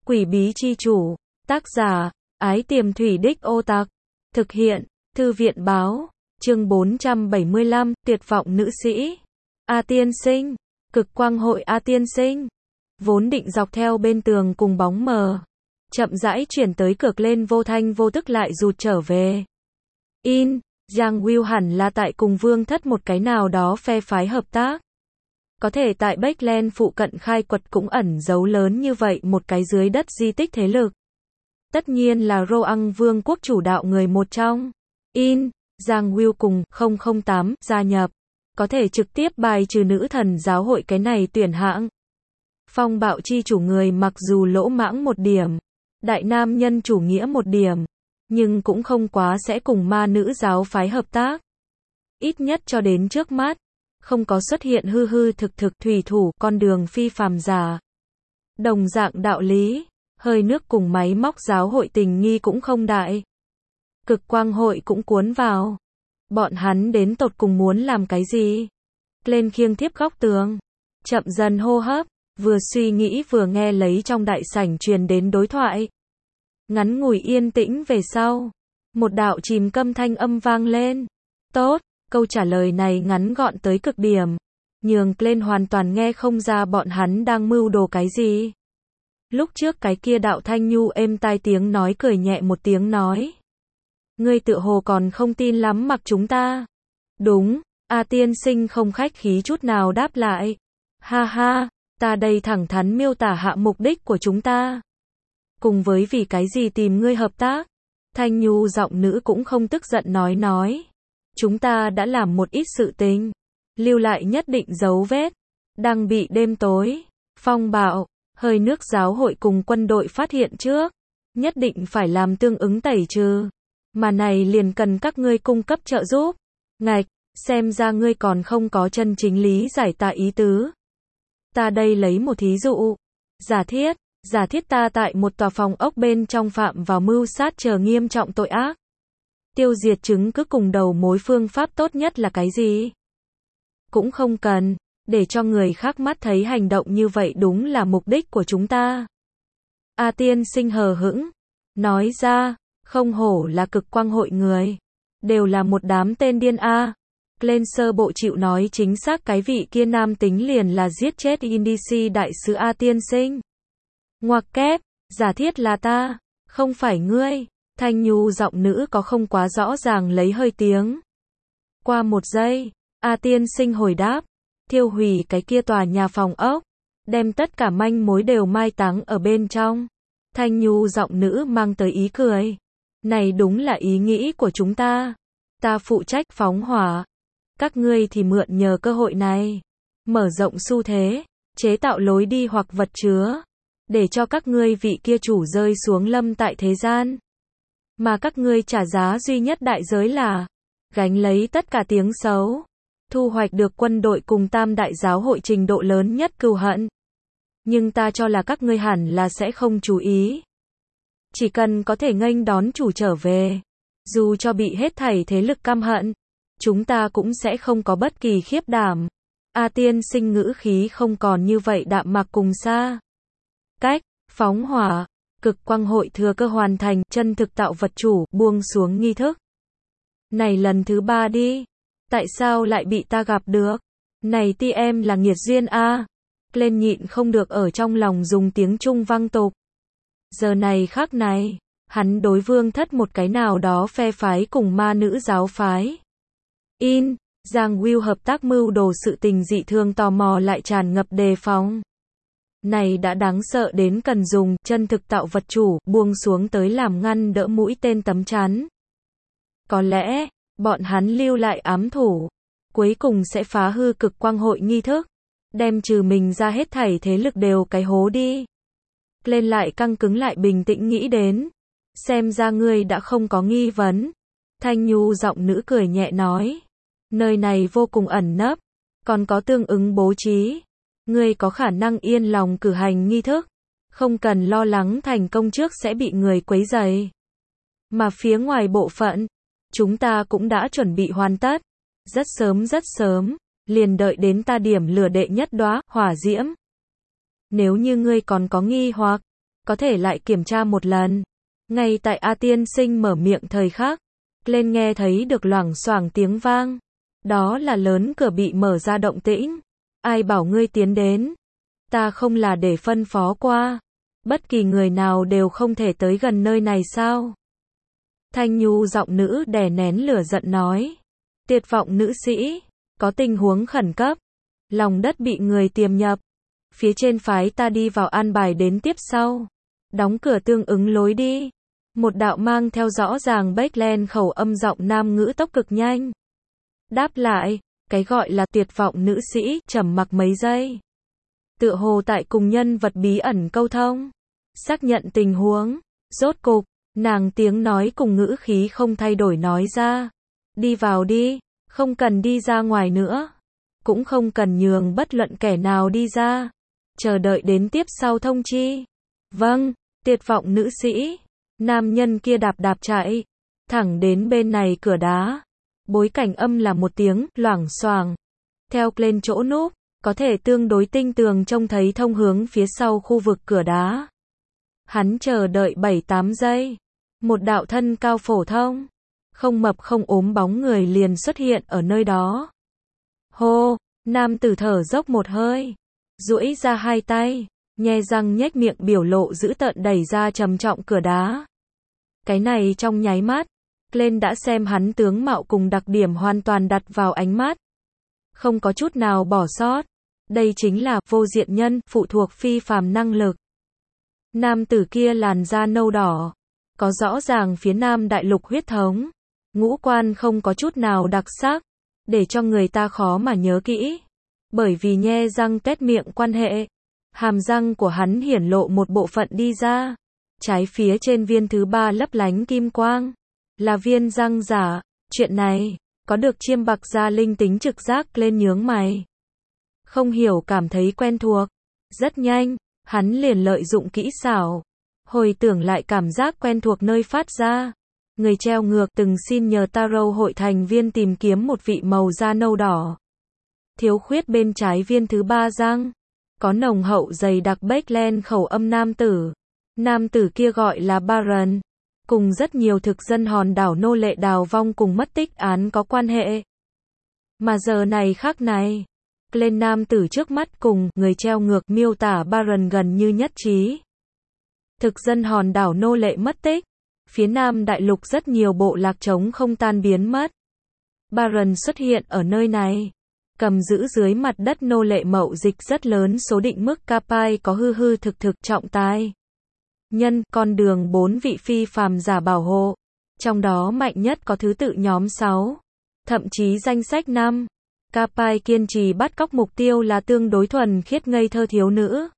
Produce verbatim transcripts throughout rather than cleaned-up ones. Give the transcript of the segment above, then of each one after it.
Quỷ bí chi chủ, tác giả, Ái Tiềm Thủy Đích Ô Tặc, thực hiện, Thư viện báo, chương bốn trăm bảy mươi lăm, tuyệt vọng nữ sĩ. A tiên sinh, cực quang hội A tiên sinh, vốn định dọc theo bên tường cùng bóng mờ, chậm rãi chuyển tới cược lên vô thanh vô tức lại rụt trở về. In, Giang Will hẳn là tại cùng Vương Thất một cái nào đó phe phái hợp tác. Có thể tại Backland phụ cận khai quật cũng ẩn giấu lớn như vậy một cái dưới đất di tích thế lực. Tất nhiên là Roang Vương quốc chủ đạo người một trong. In, Giang Will cùng không không tám gia nhập. Có thể trực tiếp bài trừ nữ thần giáo hội cái này tuyển hạng. Phong bạo chi chủ người mặc dù lỗ mãng một điểm, đại nam nhân chủ nghĩa một điểm, nhưng cũng không quá sẽ cùng ma nữ giáo phái hợp tác. Ít nhất cho đến trước mắt, không có xuất hiện hư hư thực thực thủy thủ con đường phi phàm giả. Đồng dạng đạo lý, hơi nước cùng máy móc giáo hội tình nghi cũng không đại. Cực quang hội cũng cuốn vào. Bọn hắn đến tột cùng muốn làm cái gì? Lên khiêng thiếp góc tường, chậm dần hô hấp, vừa suy nghĩ vừa nghe lấy trong đại sảnh truyền đến đối thoại. Ngắn ngủi yên tĩnh về sau, một đạo chìm câm thanh âm vang lên. Tốt, câu trả lời này ngắn gọn tới cực điểm, nhường lên hoàn toàn nghe không ra bọn hắn đang mưu đồ cái gì. Lúc trước cái kia đạo thanh nhu êm tai tiếng nói cười nhẹ một tiếng nói. Ngươi tự hồ còn không tin lắm mặc chúng ta. Đúng, A tiên sinh không khách khí chút nào đáp lại. Ha ha, ta đây thẳng thắn miêu tả hạ mục đích của chúng ta. Cùng với vì cái gì tìm ngươi hợp tác. Thanh nhu giọng nữ cũng không tức giận nói nói. Chúng ta đã làm một ít sự tình, lưu lại nhất định dấu vết, đang bị đêm tối, phong bạo, hơi nước giáo hội cùng quân đội phát hiện trước, nhất định phải làm tương ứng tẩy trừ, mà này liền cần các ngươi cung cấp trợ giúp. Ngạch, xem ra ngươi còn không có chân chính lý giải ta ý tứ. Ta đây lấy một thí dụ, giả thiết, giả thiết ta tại một tòa phòng ốc bên trong phạm vào mưu sát chờ nghiêm trọng tội ác. Tiêu diệt chứng cứ cùng đầu mối phương pháp tốt nhất là cái gì? Cũng không cần, để cho người khác mắt thấy hành động như vậy đúng là mục đích của chúng ta. A tiên sinh hờ hững, nói ra, không hổ là cực quang hội người. Đều là một đám tên điên A. Lên sơ bộ chịu nói chính xác cái vị kia nam tính liền là giết chết Indici đại sứ A tiên sinh. Ngoặc kép, giả thiết là ta, không phải ngươi. Thanh nhu giọng nữ có không quá rõ ràng lấy hơi tiếng. Qua một giây, A tiên sinh hồi đáp, thiêu hủy cái kia tòa nhà phòng ốc, đem tất cả manh mối đều mai táng ở bên trong. Thanh nhu giọng nữ mang tới ý cười. Này đúng là ý nghĩ của chúng ta. Ta phụ trách phóng hỏa. Các ngươi thì mượn nhờ cơ hội này, mở rộng xu thế, chế tạo lối đi hoặc vật chứa, để cho các ngươi vị kia chủ rơi xuống lâm tại thế gian. Mà các ngươi trả giá duy nhất đại giới là gánh lấy tất cả tiếng xấu, thu hoạch được quân đội cùng tam đại giáo hội trình độ lớn nhất cừu hận. Nhưng ta cho là các ngươi hẳn là sẽ không chú ý. Chỉ cần có thể nghênh đón chủ trở về, dù cho bị hết thảy thế lực căm hận, chúng ta cũng sẽ không có bất kỳ khiếp đảm. A tiên sinh ngữ khí không còn như vậy đạm mạc cùng xa cách, phóng hỏa. Cực quang hội thừa cơ hoàn thành chân thực tạo vật chủ buông xuống nghi thức. Này lần thứ ba đi. Tại sao lại bị ta gặp được? Này ti em là nghiệt duyên a. Lên nhịn không được ở trong lòng dùng tiếng Trung vang tục. Giờ này khắc này, hắn đối Vương Thất một cái nào đó phe phái cùng ma nữ giáo phái. In, Giang Will hợp tác mưu đồ sự tình dị thường tò mò lại tràn ngập đề phòng. Này đã đáng sợ đến cần dùng chân thực tạo vật chủ buông xuống tới làm ngăn đỡ mũi tên tấm chắn. Có lẽ, bọn hắn lưu lại ám thủ, cuối cùng sẽ phá hư cực quang hội nghi thức, đem trừ mình ra hết thảy thế lực đều cái hố đi. Lên lại căng cứng lại bình tĩnh nghĩ đến. Xem ra ngươi đã không có nghi vấn. Thanh nhu giọng nữ cười nhẹ nói. Nơi này vô cùng ẩn nấp, còn có tương ứng bố trí. Ngươi có khả năng yên lòng cử hành nghi thức, không cần lo lắng thành công trước sẽ bị người quấy rầy. Mà phía ngoài bộ phận, chúng ta cũng đã chuẩn bị hoàn tất, rất sớm rất sớm, liền đợi đến ta điểm lửa đệ nhất đóa hỏa diễm. Nếu như ngươi còn có nghi hoặc, có thể lại kiểm tra một lần. Ngay tại A tiên sinh mở miệng thời khắc, lên nghe thấy được loảng xoảng tiếng vang. Đó là lớn cửa bị mở ra động tĩnh. Ai bảo ngươi tiến đến? Ta không là để phân phó qua. Bất kỳ người nào đều không thể tới gần nơi này sao? Thanh nhu giọng nữ đè nén lửa giận nói. Tuyệt vọng nữ sĩ, có tình huống khẩn cấp. Lòng đất bị người tiềm nhập. Phía trên phái ta đi vào an bài đến tiếp sau. Đóng cửa tương ứng lối đi. Một đạo mang theo rõ ràng Backland khẩu âm giọng nam ngữ tốc cực nhanh. Đáp lại, cái gọi là tuyệt vọng nữ sĩ, trầm mặc mấy giây. Tựa hồ tại cùng nhân vật bí ẩn câu thông. Xác nhận tình huống. Rốt cục, nàng tiếng nói cùng ngữ khí không thay đổi nói ra. Đi vào đi, không cần đi ra ngoài nữa. Cũng không cần nhường bất luận kẻ nào đi ra. Chờ đợi đến tiếp sau thông chi. Vâng, tuyệt vọng nữ sĩ. Nam nhân kia đạp đạp chạy. Thẳng đến bên này cửa đá. Bối cảnh âm là một tiếng, loảng xoảng. Theo lên chỗ núp, có thể tương đối tinh tường trông thấy thông hướng phía sau khu vực cửa đá. Hắn chờ đợi bảy tám giây. Một đạo thân cao phổ thông. Không mập không ốm bóng người liền xuất hiện ở nơi đó. Hô, nam tử thở dốc một hơi. Duỗi ra hai tay. Nhe răng nhếch miệng biểu lộ dữ tợn đẩy ra trầm trọng cửa đá. Cái này trong nháy mắt. Glenn đã xem hắn tướng mạo cùng đặc điểm hoàn toàn đặt vào ánh mắt. Không có chút nào bỏ sót. Đây chính là vô diện nhân, phụ thuộc phi phàm năng lực. Nam tử kia làn da nâu đỏ. Có rõ ràng phía nam đại lục huyết thống. Ngũ quan không có chút nào đặc sắc. Để cho người ta khó mà nhớ kỹ. Bởi vì nhe răng tét miệng quan hệ. Hàm răng của hắn hiển lộ một bộ phận đi ra. Trái phía trên viên thứ ba lấp lánh kim quang. Là viên răng giả. Chuyện này, có được chiêm bạc gia linh tính trực giác lên nhướng mày. Không hiểu cảm thấy quen thuộc. Rất nhanh, hắn liền lợi dụng kỹ xảo. Hồi tưởng lại cảm giác quen thuộc nơi phát ra. Người treo ngược từng xin nhờ Tarot hội thành viên tìm kiếm một vị màu da nâu đỏ. Thiếu khuyết bên trái viên thứ ba răng. Có nồng hậu dày đặc Backland khẩu âm nam tử. Nam tử kia gọi là Baron. Cùng rất nhiều thực dân hòn đảo nô lệ đào vong cùng mất tích án có quan hệ. Mà giờ này khác này. Lên nam tử trước mắt cùng người treo ngược miêu tả Baron gần như nhất trí. Thực dân hòn đảo nô lệ mất tích. Phía nam đại lục rất nhiều bộ lạc trống không tan biến mất. Baron xuất hiện ở nơi này. Cầm giữ dưới mặt đất nô lệ mậu dịch rất lớn số định mức Capai có hư hư thực thực trọng tài. Nhân, con đường bốn vị phi phàm giả bảo hộ. Trong đó mạnh nhất có thứ tự nhóm sáu. Thậm chí danh sách năm. Capai kiên trì bắt cóc mục tiêu là tương đối thuần khiết ngây thơ thiếu nữ.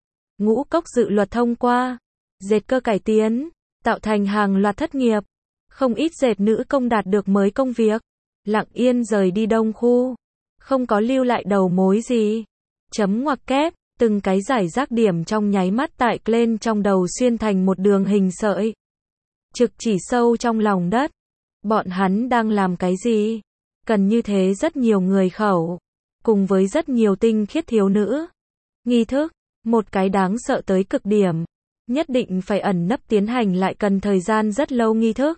Ngũ cốc dự luật thông qua. Dệt cơ cải tiến. Tạo thành hàng loạt thất nghiệp. Không ít dệt nữ công đạt được mới công việc. Lặng yên rời đi đông khu. Không có lưu lại đầu mối gì. Chấm ngoặc kép. Từng cái giải rác điểm trong nháy mắt tại Glenn trong đầu xuyên thành một đường hình sợi. Trực chỉ sâu trong lòng đất. Bọn hắn đang làm cái gì? Cần như thế rất nhiều người khẩu. Cùng với rất nhiều tinh khiết thiếu nữ. Nghi thức. Một cái đáng sợ tới cực điểm. Nhất định phải ẩn nấp tiến hành lại cần thời gian rất lâu nghi thức.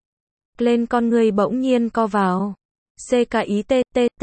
Glenn con người bỗng nhiên co vào. C K I T T T.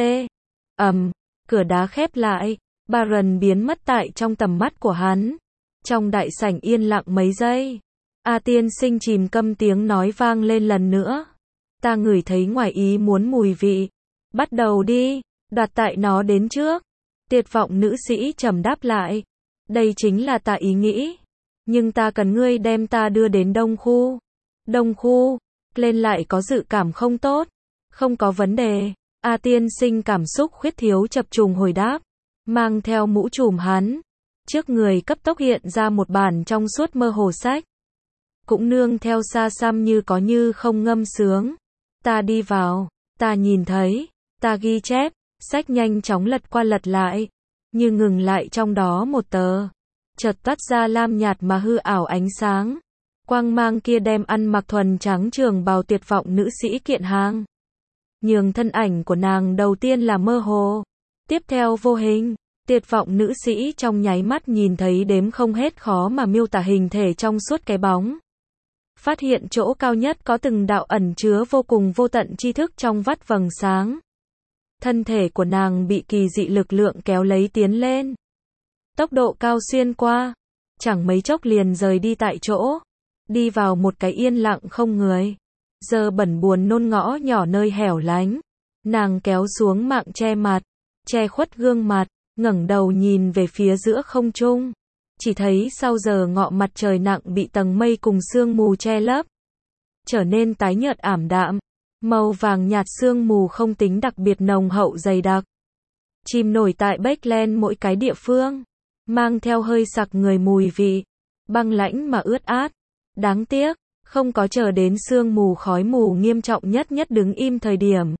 Ầm. Cửa đá khép lại. Baron biến mất tại trong tầm mắt của hắn. Trong đại sảnh yên lặng mấy giây. A tiên sinh chìm câm tiếng nói vang lên lần nữa. Ta ngửi thấy ngoài ý muốn mùi vị. Bắt đầu đi. Đoạt tại nó đến trước. Tuyệt vọng nữ sĩ trầm đáp lại. Đây chính là ta ý nghĩ. Nhưng ta cần ngươi đem ta đưa đến đông khu. Đông khu. Lên lại có dự cảm không tốt. Không có vấn đề. A tiên sinh cảm xúc khuyết thiếu chập trùng hồi đáp. Mang theo mũ trùm hắn. Trước người cấp tốc hiện ra một bản trong suốt mơ hồ sách. Cũng nương theo xa xăm như có như không ngâm sướng. Ta đi vào. Ta nhìn thấy. Ta ghi chép. Sách nhanh chóng lật qua lật lại. Như ngừng lại trong đó một tờ. Chợt toát ra lam nhạt mà hư ảo ánh sáng. Quang mang kia đem ăn mặc thuần trắng trường bào tuyệt vọng nữ sĩ kiện hàng. Nhường thân ảnh của nàng đầu tiên là mơ hồ. Tiếp theo vô hình. Tuyệt vọng nữ sĩ trong nháy mắt nhìn thấy đếm không hết khó mà miêu tả hình thể trong suốt cái bóng. Phát hiện chỗ cao nhất có từng đạo ẩn chứa vô cùng vô tận tri thức trong vắt vầng sáng. Thân thể của nàng bị kỳ dị lực lượng kéo lấy tiến lên. Tốc độ cao xuyên qua, chẳng mấy chốc liền rời đi tại chỗ, đi vào một cái yên lặng không người, giờ bẩn buồn nôn ngõ nhỏ nơi hẻo lánh. Nàng kéo xuống mạng che mặt, che khuất gương mặt, ngẩng đầu nhìn về phía giữa không trung. Chỉ thấy sau giờ ngọ mặt trời nặng bị tầng mây cùng sương mù che lấp, trở nên tái nhợt ảm đạm, màu vàng nhạt sương mù không tính đặc biệt nồng hậu dày đặc. Chìm nổi tại Backland mỗi cái địa phương, mang theo hơi sặc người mùi vị, băng lãnh mà ướt át. Đáng tiếc, không có chờ đến sương mù khói mù nghiêm trọng nhất nhất đứng im thời điểm.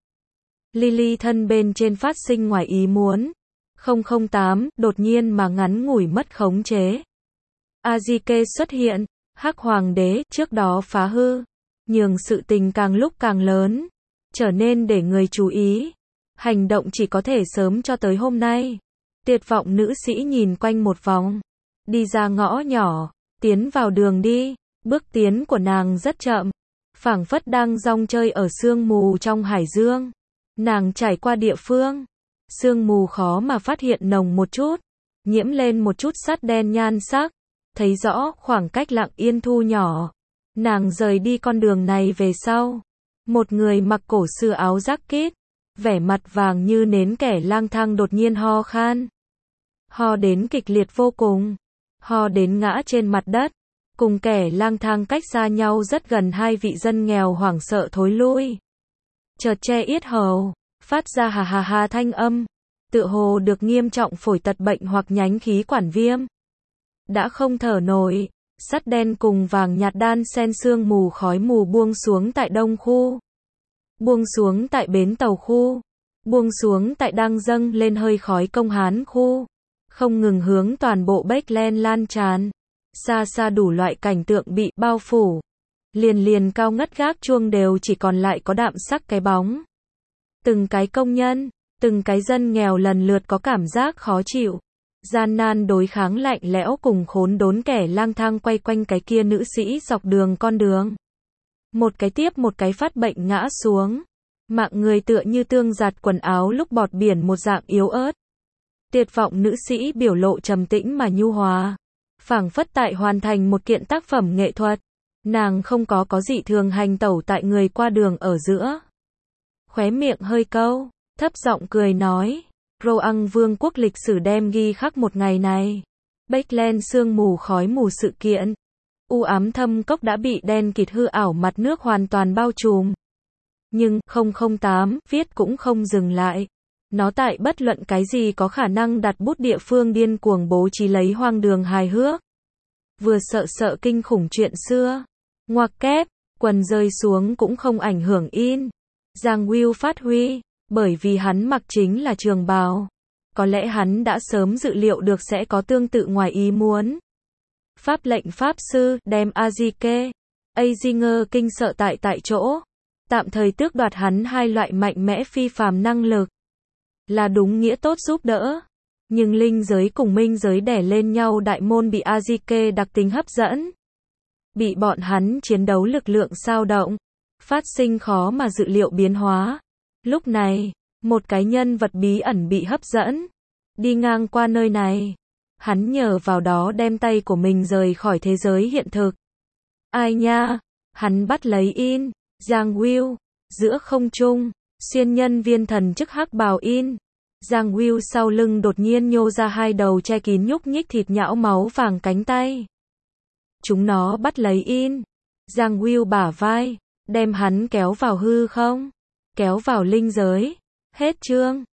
Lily thân bên trên phát sinh ngoài ý muốn. không không tám, đột nhiên mà ngắn ngủi mất khống chế. Azike xuất hiện, Hắc Hoàng đế, trước đó phá hư, nhường sự tình càng lúc càng lớn, trở nên để người chú ý. Hành động chỉ có thể sớm cho tới hôm nay. Tuyệt vọng nữ sĩ nhìn quanh một vòng, đi ra ngõ nhỏ, tiến vào đường đi. Bước tiến của nàng rất chậm, phảng phất đang rong chơi ở sương mù trong hải dương. Nàng trải qua địa phương, sương mù khó mà phát hiện nồng một chút, nhiễm lên một chút sắt đen nhan sắc, thấy rõ khoảng cách lặng yên thu nhỏ. Nàng rời đi con đường này về sau, một người mặc cổ xưa áo jacket, vẻ mặt vàng như nến kẻ lang thang đột nhiên ho khan. Ho đến kịch liệt vô cùng, ho đến ngã trên mặt đất, cùng kẻ lang thang cách xa nhau rất gần. Hai vị dân nghèo hoảng sợ thối lui, chợt che yết hầu, phát ra hà hà hà thanh âm, tựa hồ được nghiêm trọng phổi tật bệnh hoặc nhánh khí quản viêm. Đã không thở nổi, sắt đen cùng vàng nhạt đan xen sương mù khói mù buông xuống tại đông khu, buông xuống tại bến tàu khu, buông xuống tại đang dâng lên hơi khói công hán khu, không ngừng hướng toàn bộ Backland lan tràn. Xa xa đủ loại cảnh tượng bị bao phủ, liền liền cao ngất gác chuông đều chỉ còn lại có đạm sắc cái bóng. Từng cái công nhân, từng cái dân nghèo lần lượt có cảm giác khó chịu, gian nan đối kháng lạnh lẽo cùng khốn đốn kẻ lang thang quay quanh cái kia nữ sĩ dọc đường con đường. Một cái tiếp một cái phát bệnh ngã xuống, mạng người tựa như tương giặt quần áo lúc bọt biển một dạng yếu ớt. Tuyệt vọng nữ sĩ biểu lộ trầm tĩnh mà nhu hòa, phảng phất tại hoàn thành một kiện tác phẩm nghệ thuật. Nàng không có có dị thường hành tẩu tại người qua đường ở giữa. Khóe miệng hơi câu, thấp giọng cười nói, Roang vương quốc lịch sử đem ghi khắc một ngày này. Backland sương mù khói mù sự kiện. U ám thâm cốc đã bị đen kịt hư ảo mặt nước hoàn toàn bao trùm. Nhưng, không không tám, viết cũng không dừng lại. Nó tại bất luận cái gì có khả năng đặt bút địa phương điên cuồng bố trí lấy hoang đường hài hước. Vừa sợ sợ kinh khủng chuyện xưa. Ngoặc kép, quần rơi xuống cũng không ảnh hưởng in. Giang Will phát huy, bởi vì hắn mặc chính là trường bào. Có lẽ hắn đã sớm dự liệu được sẽ có tương tự ngoài ý muốn. Pháp lệnh pháp sư, đem Azike, Azinger kinh sợ tại tại chỗ. Tạm thời tước đoạt hắn hai loại mạnh mẽ phi phàm năng lực. Là đúng nghĩa tốt giúp đỡ. Nhưng linh giới cùng minh giới đè lên nhau đại môn bị Azike đặc tính hấp dẫn. Bị bọn hắn chiến đấu lực lượng sao động, phát sinh khó mà dự liệu biến hóa. Lúc này, một cái nhân vật bí ẩn bị hấp dẫn, đi ngang qua nơi này. Hắn nhờ vào đó đem tay của mình rời khỏi thế giới hiện thực. Ai nha? Hắn bắt lấy in, Giang Will, giữa không trung, xuyên nhân viên thần chức hắc bào in. Giang Will sau lưng đột nhiên nhô ra hai đầu che kín nhúc nhích thịt nhão máu vàng cánh tay. Chúng nó bắt lấy in, Giang Will bả vai, đem hắn kéo vào hư không, kéo vào linh giới. Hết chương.